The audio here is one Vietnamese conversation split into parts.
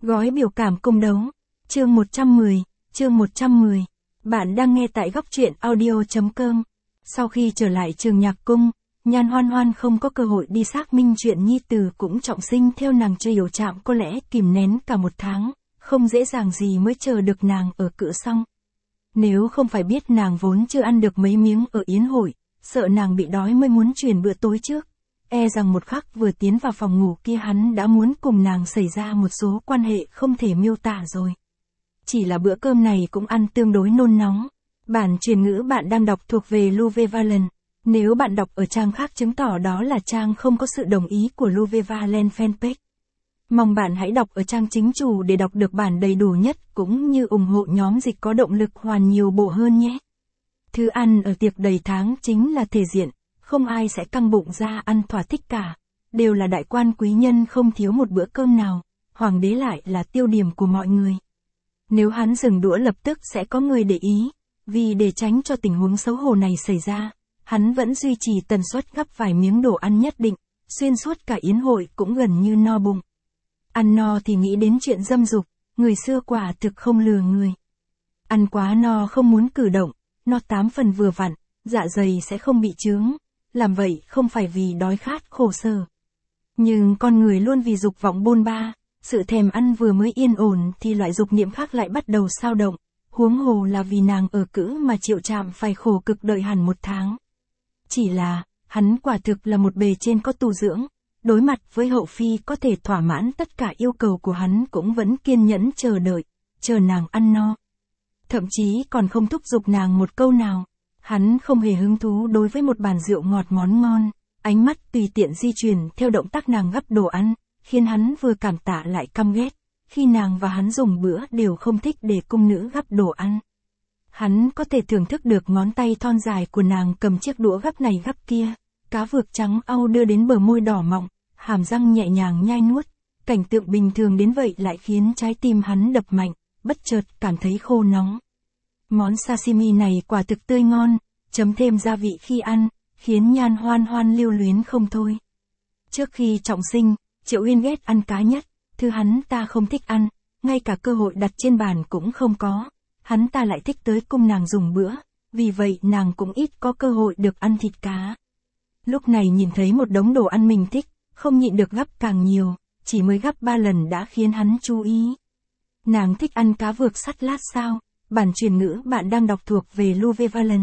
Gói biểu cảm cung đấu. Chương 110. Bạn đang nghe tại góc truyện audio.com. Sau khi trở lại trường nhạc cung, Nhan Hoan Hoan không có cơ hội đi xác minh chuyện nhi tử cũng trọng sinh theo nàng chưa hiểu chạm, có lẽ kìm nén cả một tháng, không dễ dàng gì mới chờ được nàng ở cửa xong. Nếu không phải biết nàng vốn chưa ăn được mấy miếng ở yến hội, sợ nàng bị đói mới muốn chuyển bữa tối trước, e rằng một khắc vừa tiến vào phòng ngủ kia hắn đã muốn cùng nàng xảy ra một số quan hệ không thể miêu tả rồi. Chỉ là bữa cơm này cũng ăn tương đối nôn nóng. Bản truyền ngữ bạn đang đọc thuộc về Louve Valen. Nếu bạn đọc ở trang khác chứng tỏ đó là trang không có sự đồng ý của Louve Valen fanpage. Mong bạn hãy đọc ở trang chính chủ để đọc được bản đầy đủ nhất cũng như ủng hộ nhóm dịch có động lực hoàn nhiều bộ hơn nhé. Thứ ăn ở tiệc đầy tháng chính là thể diện, không ai sẽ căng bụng ra ăn thỏa thích cả. Đều là đại quan quý nhân không thiếu một bữa cơm nào, hoàng đế lại là tiêu điểm của mọi người. Nếu hắn dừng đũa lập tức sẽ có người để ý, vì để tránh cho tình huống xấu hổ này xảy ra, hắn vẫn duy trì tần suất gắp vài miếng đồ ăn nhất định, xuyên suốt cả yến hội cũng gần như no bụng. Ăn no thì nghĩ đến chuyện dâm dục, người xưa quả thực không lừa người. Ăn quá no không muốn cử động, no 8 phần vừa vặn, dạ dày sẽ không bị chướng, làm vậy không phải vì đói khát khổ sở. Nhưng con người luôn vì dục vọng bôn ba, sự thèm ăn vừa mới yên ổn thì loại dục niệm khác lại bắt đầu xao động, huống hồ là vì nàng ở cữ mà Triệu Trạm phải khổ cực đợi hẳn 1 tháng. Chỉ là, hắn quả thực là một bề trên có tu dưỡng, đối mặt với hậu phi có thể thỏa mãn tất cả yêu cầu của hắn cũng vẫn kiên nhẫn chờ đợi, chờ nàng ăn no. Thậm chí còn không thúc giục nàng một câu nào, hắn không hề hứng thú đối với một bàn rượu ngọt món ngon, ánh mắt tùy tiện di chuyển theo động tác nàng gắp đồ ăn, khiến hắn vừa cảm tạ lại căm ghét, khi nàng và hắn dùng bữa đều không thích để cung nữ gắp đồ ăn. Hắn có thể thưởng thức được ngón tay thon dài của nàng cầm chiếc đũa gắp này gắp kia, cá vược trắng au đưa đến bờ môi đỏ mọng, hàm răng nhẹ nhàng nhai nuốt, cảnh tượng bình thường đến vậy lại khiến trái tim hắn đập mạnh, bất chợt cảm thấy khô nóng. Món sashimi này quả thực tươi ngon, chấm thêm gia vị khi ăn, khiến Nhan Hoan Hoan lưu luyến không thôi. Trước khi trọng sinh, Triệu Uyên ghét ăn cá nhất, thứ hắn ta không thích ăn, ngay cả cơ hội đặt trên bàn cũng không có. Hắn ta lại thích tới cung nàng dùng bữa, vì vậy nàng cũng ít có cơ hội được ăn thịt cá. Lúc này nhìn thấy một đống đồ ăn mình thích, không nhịn được gắp càng nhiều, chỉ mới gắp 3 lần đã khiến hắn chú ý. Nàng thích ăn cá vược sắt lát sao? Bản truyền ngữ bạn đang đọc thuộc về Louve Valen.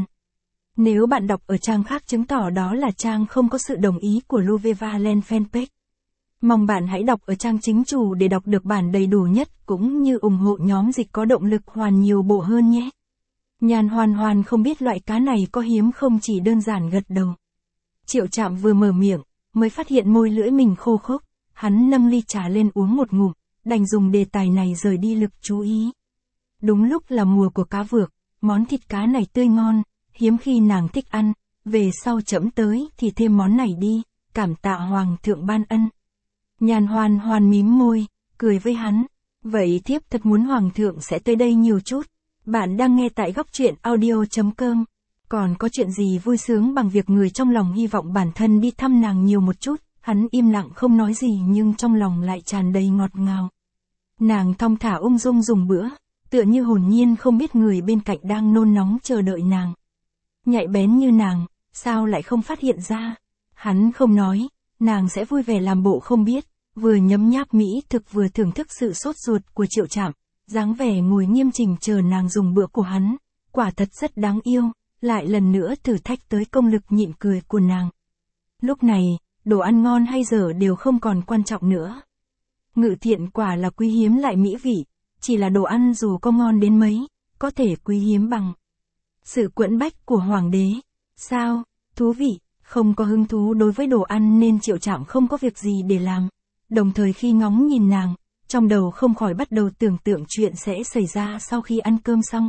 Nếu bạn đọc ở trang khác chứng tỏ đó là trang không có sự đồng ý của Louve Valen fanpage. Mong bạn hãy đọc ở trang chính chủ để đọc được bản đầy đủ nhất cũng như ủng hộ nhóm dịch có động lực hoàn nhiều bộ hơn nhé. Nhan Hoan Hoan không biết loại cá này có hiếm không, chỉ đơn giản gật đầu. Triệu Trạm vừa mở miệng, mới phát hiện môi lưỡi mình khô khốc, hắn nâng ly trà lên uống một ngụm, đành dùng đề tài này rời đi lực chú ý. Đúng lúc là mùa của cá vược, món thịt cá này tươi ngon, hiếm khi nàng thích ăn, về sau trẫm tới thì thêm món này đi, cảm tạ hoàng thượng ban ân. Nhan Hoan Hoan mím môi, cười với hắn, vậy thiếp thật muốn hoàng thượng sẽ tới đây nhiều chút. Bạn đang nghe tại góc truyện audio.com. Còn có chuyện gì vui sướng bằng việc người trong lòng hy vọng bản thân đi thăm nàng nhiều một chút. Hắn im lặng không nói gì nhưng trong lòng lại tràn đầy ngọt ngào. Nàng thong thả ung dung dùng bữa, tựa như hồn nhiên không biết người bên cạnh đang nôn nóng chờ đợi nàng. Nhạy bén như nàng, sao lại không phát hiện ra? Hắn không nói, nàng sẽ vui vẻ làm bộ không biết, vừa nhấm nháp mỹ thực vừa thưởng thức sự sốt ruột của Triệu Trạm, dáng vẻ ngồi nghiêm chỉnh chờ nàng dùng bữa của hắn, quả thật rất đáng yêu, lại lần nữa thử thách tới công lực nhịn cười của nàng. Lúc này, đồ ăn ngon hay dở đều không còn quan trọng nữa. Ngự thiện quả là quý hiếm lại mỹ vị, chỉ là đồ ăn dù có ngon đến mấy, có thể quý hiếm bằng sự quẫn bách của hoàng đế. Sao, thú vị, không có hứng thú đối với đồ ăn nên Triệu Trạm không có việc gì để làm. Đồng thời khi ngóng nhìn nàng, trong đầu không khỏi bắt đầu tưởng tượng chuyện sẽ xảy ra sau khi ăn cơm xong.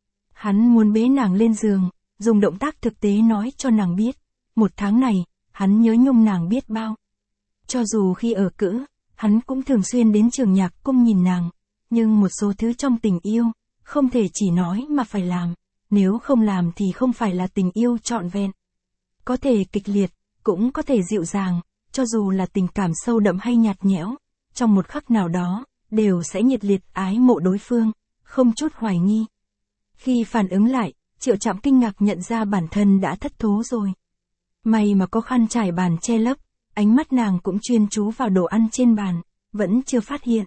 Hắn muốn bế nàng lên giường, dùng động tác thực tế nói cho nàng biết, 1 tháng này, hắn nhớ nhung nàng biết bao. Cho dù khi ở cữ, hắn cũng thường xuyên đến trường nhạc cung nhìn nàng, nhưng một số thứ trong tình yêu, không thể chỉ nói mà phải làm, nếu không làm thì không phải là tình yêu trọn vẹn. Có thể kịch liệt, cũng có thể dịu dàng, cho dù là tình cảm sâu đậm hay nhạt nhẽo, trong một khắc nào đó, đều sẽ nhiệt liệt ái mộ đối phương, không chút hoài nghi. Khi phản ứng lại, Triệu Trạm kinh ngạc nhận ra bản thân đã thất thố rồi. May mà có khăn trải bàn che lấp, ánh mắt nàng cũng chuyên chú vào đồ ăn trên bàn, vẫn chưa phát hiện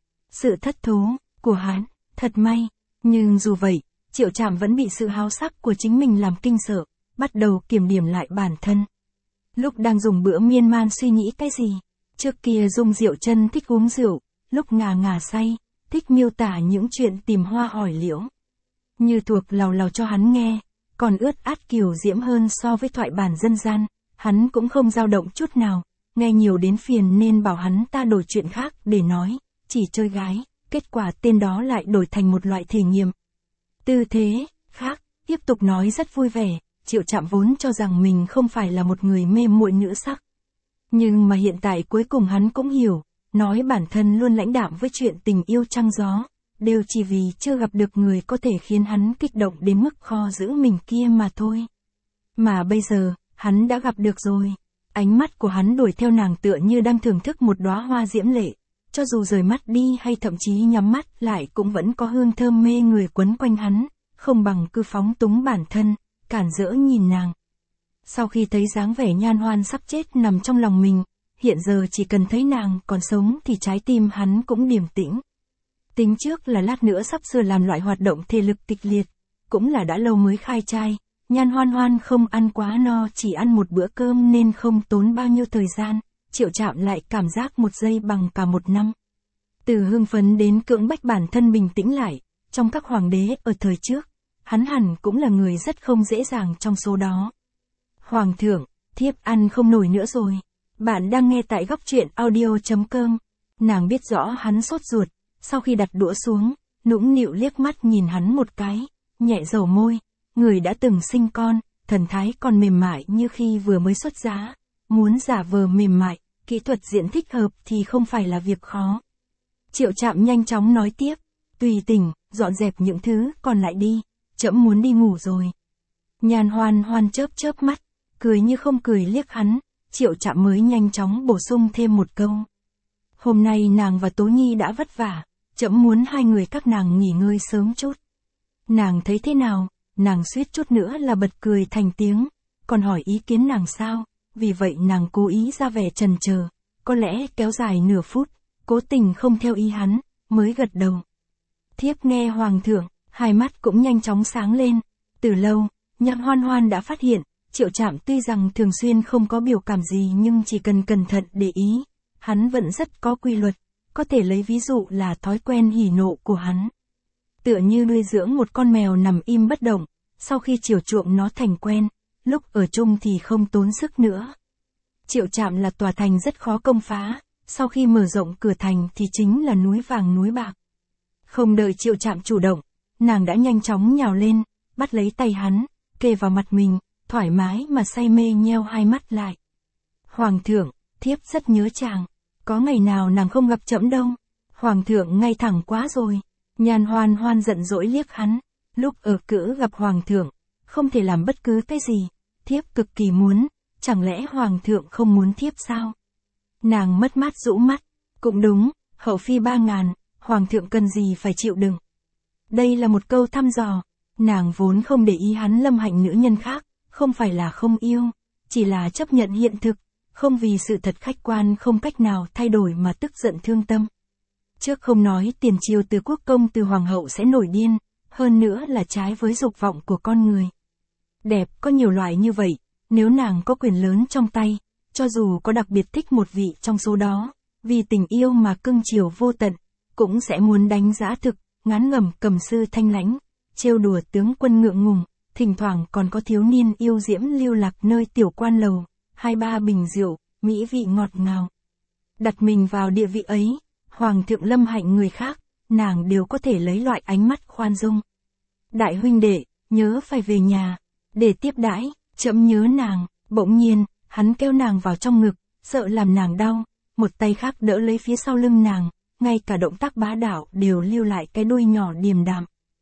sự thất thố của hắn, thật may. Nhưng dù vậy, Triệu Trạm vẫn bị sự háo sắc của chính mình làm kinh sợ, bắt đầu kiểm điểm lại bản thân. Lúc đang dùng bữa miên man suy nghĩ cái gì? Trước kia Dung Diệu Trân thích uống rượu, lúc ngà ngà say, thích miêu tả những chuyện tìm hoa hỏi liễu. Như thuộc lầu lầu cho hắn nghe, còn ướt át kiều diễm hơn so với thoại bản dân gian, hắn cũng không dao động chút nào, nghe nhiều đến phiền nên bảo hắn ta đổi chuyện khác để nói, chỉ chơi gái, kết quả tên đó lại đổi thành một loại thể nghiệm. Tư thế, khác, tiếp tục nói rất vui vẻ, Triệu Trạm vốn cho rằng mình không phải là một người mê muội nữ sắc. Nhưng mà hiện tại cuối cùng hắn cũng hiểu, nói bản thân luôn lãnh đạm với chuyện tình yêu trăng gió, đều chỉ vì chưa gặp được người có thể khiến hắn kích động đến mức kho giữ mình kia mà thôi. Mà bây giờ, hắn đã gặp được rồi. Ánh mắt của hắn đuổi theo nàng tựa như đang thưởng thức một đóa hoa diễm lệ, cho dù rời mắt đi hay thậm chí nhắm mắt lại cũng vẫn có hương thơm mê người quấn quanh hắn, không bằng cứ phóng túng bản thân, cản rỡ nhìn nàng. Sau khi thấy dáng vẻ Nhan Hoan sắp chết nằm trong lòng mình, hiện giờ chỉ cần thấy nàng còn sống thì trái tim hắn cũng điềm tĩnh. Tính trước là lát nữa sắp sửa làm loại hoạt động thể lực kịch liệt, cũng là đã lâu mới khai trai, Nhan Hoan Hoan không ăn quá no, chỉ ăn một bữa cơm nên không tốn bao nhiêu thời gian, Triệu Trạm lại cảm giác một giây bằng cả một năm. Từ hưng phấn đến cưỡng bách bản thân bình tĩnh lại, trong các hoàng đế ở thời trước, hắn hẳn cũng là người rất không dễ dàng trong số đó. Hoàng thượng, thiếp ăn không nổi nữa rồi. Bạn đang nghe tại góc truyện audio.com. Nàng biết rõ hắn sốt ruột, sau khi đặt đũa xuống, nũng nịu liếc mắt nhìn hắn một cái, nhẹ dầu môi, người đã từng sinh con, thần thái còn mềm mại như khi vừa mới xuất giá, muốn giả vờ mềm mại, kỹ thuật diễn thích hợp thì không phải là việc khó. Triệu Trạm nhanh chóng nói tiếp, tùy tình, dọn dẹp những thứ còn lại đi, trẫm muốn đi ngủ rồi. Nhan Hoan Hoan chớp chớp mắt, cười như không cười liếc hắn, Triệu Trạm mới nhanh chóng bổ sung thêm một câu. Hôm nay nàng và Tố Nhi đã vất vả, trẫm muốn hai người các nàng nghỉ ngơi sớm chút. Nàng thấy thế nào? Nàng suýt chút nữa là bật cười thành tiếng, còn hỏi ý kiến nàng sao, vì vậy nàng cố ý ra vẻ chần chờ, có lẽ kéo dài nửa phút, cố tình không theo ý hắn, mới gật đầu. Thiếp nghe hoàng thượng, hai mắt cũng nhanh chóng sáng lên, từ lâu, Nhan Hoan Hoan đã phát hiện, Triệu Trạm tuy rằng thường xuyên không có biểu cảm gì nhưng chỉ cần cẩn thận để ý, hắn vẫn rất có quy luật, có thể lấy ví dụ là thói quen hỉ nộ của hắn. Tựa như nuôi dưỡng một con mèo nằm im bất động, sau khi chiều chuộng nó thành quen, lúc ở chung thì không tốn sức nữa. Triệu Trạm là tòa thành rất khó công phá, sau khi mở rộng cửa thành thì chính là núi vàng núi bạc. Không đợi Triệu Trạm chủ động, nàng đã nhanh chóng nhào lên, bắt lấy tay hắn, kề vào mặt mình, thoải mái mà say mê nheo hai mắt lại. Hoàng thượng, thiếp rất nhớ chàng, có ngày nào nàng không gặp trẫm đâu. Hoàng thượng ngay thẳng quá rồi. Nhan Hoan Hoan giận dỗi liếc hắn, lúc ở cữ gặp hoàng thượng, không thể làm bất cứ cái gì, thiếp cực kỳ muốn, chẳng lẽ hoàng thượng không muốn thiếp sao? Nàng mất mát rũ mắt, cũng đúng, hậu phi 3000, hoàng thượng cần gì phải chịu đựng. Đây là một câu thăm dò, nàng vốn không để ý hắn lâm hạnh nữ nhân khác, không phải là không yêu, chỉ là chấp nhận hiện thực, không vì sự thật khách quan không cách nào thay đổi mà tức giận thương tâm. Trước không nói tiền triều từ quốc công từ hoàng hậu sẽ nổi điên, hơn nữa là trái với dục vọng của con người. Đẹp có nhiều loại như vậy, nếu nàng có quyền lớn trong tay, cho dù có đặc biệt thích một vị trong số đó, vì tình yêu mà cưng chiều vô tận, cũng sẽ muốn đánh giá thực, ngán ngẩm cầm sư thanh lãnh, trêu đùa tướng quân ngượng ngùng, thỉnh thoảng còn có thiếu niên yêu diễm lưu lạc nơi tiểu quan lầu, 2-3 bình rượu, mỹ vị ngọt ngào. Đặt mình vào địa vị ấy, hoàng thượng lâm hạnh người khác, nàng đều có thể lấy loại ánh mắt khoan dung. Đại huynh đệ, nhớ phải về nhà, để tiếp đãi, trẫm nhớ nàng. Bỗng nhiên, hắn kéo nàng vào trong ngực, sợ làm nàng đau, một tay khác đỡ lấy phía sau lưng nàng, ngay cả động tác bá đạo đều lưu lại cái đuôi nhỏ điềm đạm.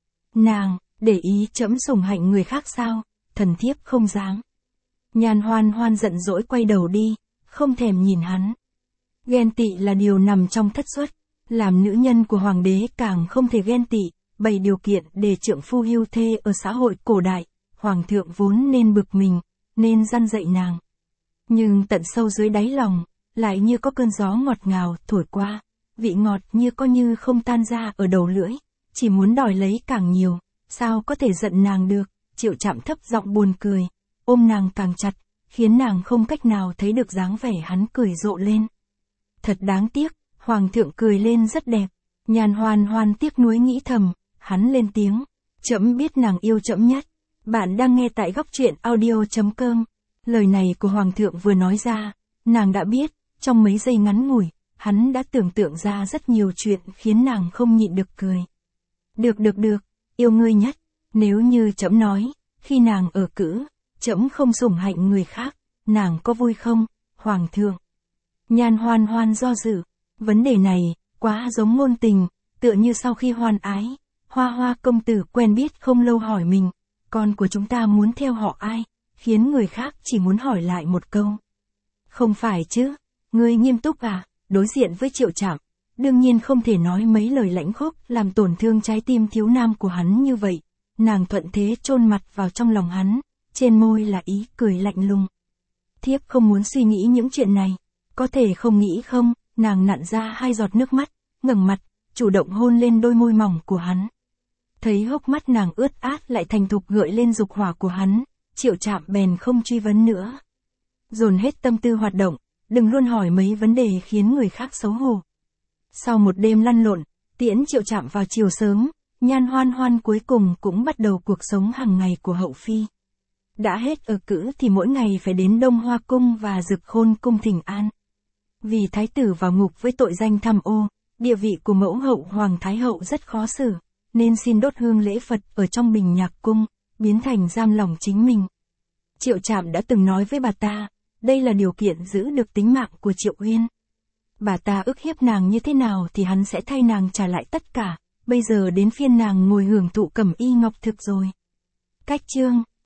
Nàng, để ý trẫm sủng hạnh người khác sao? Thần thiếp không dám. Nhan Hoan Hoan giận dỗi quay đầu đi, không thèm nhìn hắn. Ghen tị là điều nằm trong thất xuất, Làm nữ nhân của hoàng đế càng không thể ghen tị, bày điều kiện để trượng phu hưu thê ở xã hội cổ đại, hoàng thượng vốn nên bực mình, nên răn dạy nàng. Nhưng tận sâu dưới đáy lòng, lại như có cơn gió ngọt ngào thổi qua, vị ngọt như không tan ra ở đầu lưỡi, chỉ muốn đòi lấy càng nhiều, sao có thể giận nàng được. Triệu Trạm thấp giọng buồn cười, ôm nàng càng chặt, khiến nàng không cách nào thấy được dáng vẻ hắn cười rộ lên. Thật đáng tiếc, hoàng thượng cười lên rất đẹp. Nhan Hoan Hoan tiếc nuối nghĩ thầm, hắn lên tiếng, trẫm biết nàng yêu trẫm nhất. Bạn đang nghe tại góc truyện audio.com. Lời này của hoàng thượng vừa nói ra, nàng đã biết, trong mấy giây ngắn ngủi, hắn đã tưởng tượng ra rất nhiều chuyện khiến nàng không nhịn được cười. Được, yêu ngươi nhất. Nếu như trẫm nói, khi nàng ở cữ, trẫm không sủng hạnh người khác, nàng có vui không, hoàng thượng? Nhan Hoan Hoan do dự, vấn đề này, quá giống ngôn tình, tựa như sau khi hoan ái, Hoa Hoa công tử quen biết không lâu hỏi mình, con của chúng ta muốn theo họ ai, khiến người khác chỉ muốn hỏi lại một câu. Không phải chứ, ngươi nghiêm túc à? Đối diện với Triệu Trạm, đương nhiên không thể nói mấy lời lãnh khốc làm tổn thương trái tim thiếu nam của hắn như vậy. Nàng thuận thế chôn mặt vào trong lòng hắn, trên môi là ý cười lạnh lùng. Thiếp không muốn suy nghĩ những chuyện này, có thể không nghĩ không? Nàng nặn ra 2 giọt nước mắt, ngẩng mặt, chủ động hôn lên đôi môi mỏng của hắn. Thấy hốc mắt nàng ướt át lại thành thục gợi lên dục hỏa của hắn, Triệu Trạm bèn không truy vấn nữa. Dồn hết tâm tư hoạt động, đừng luôn hỏi mấy vấn đề khiến người khác xấu hổ. Sau một đêm lăn lộn, tiễn Triệu Trạm vào chiều sớm, Nhan Hoan Hoan cuối cùng cũng bắt đầu cuộc sống hàng ngày của hậu phi. Đã hết ở cữ thì mỗi ngày phải đến Đông Hoa Cung và Dực Khôn Cung thỉnh an. Vì thái tử vào ngục với tội danh tham ô, địa vị của mẫu hậu Hoàng Thái Hậu rất khó xử, nên xin đốt hương lễ Phật ở trong Bình Nhạc Cung, biến thành giam lỏng chính mình. Triệu Trạm đã từng nói với bà ta, đây là điều kiện giữ được tính mạng của Triệu Uyên. Bà ta ức hiếp nàng như thế nào thì hắn sẽ thay nàng trả lại tất cả, bây giờ đến phiên nàng ngồi hưởng thụ cẩm y ngọc thực rồi. Cách chương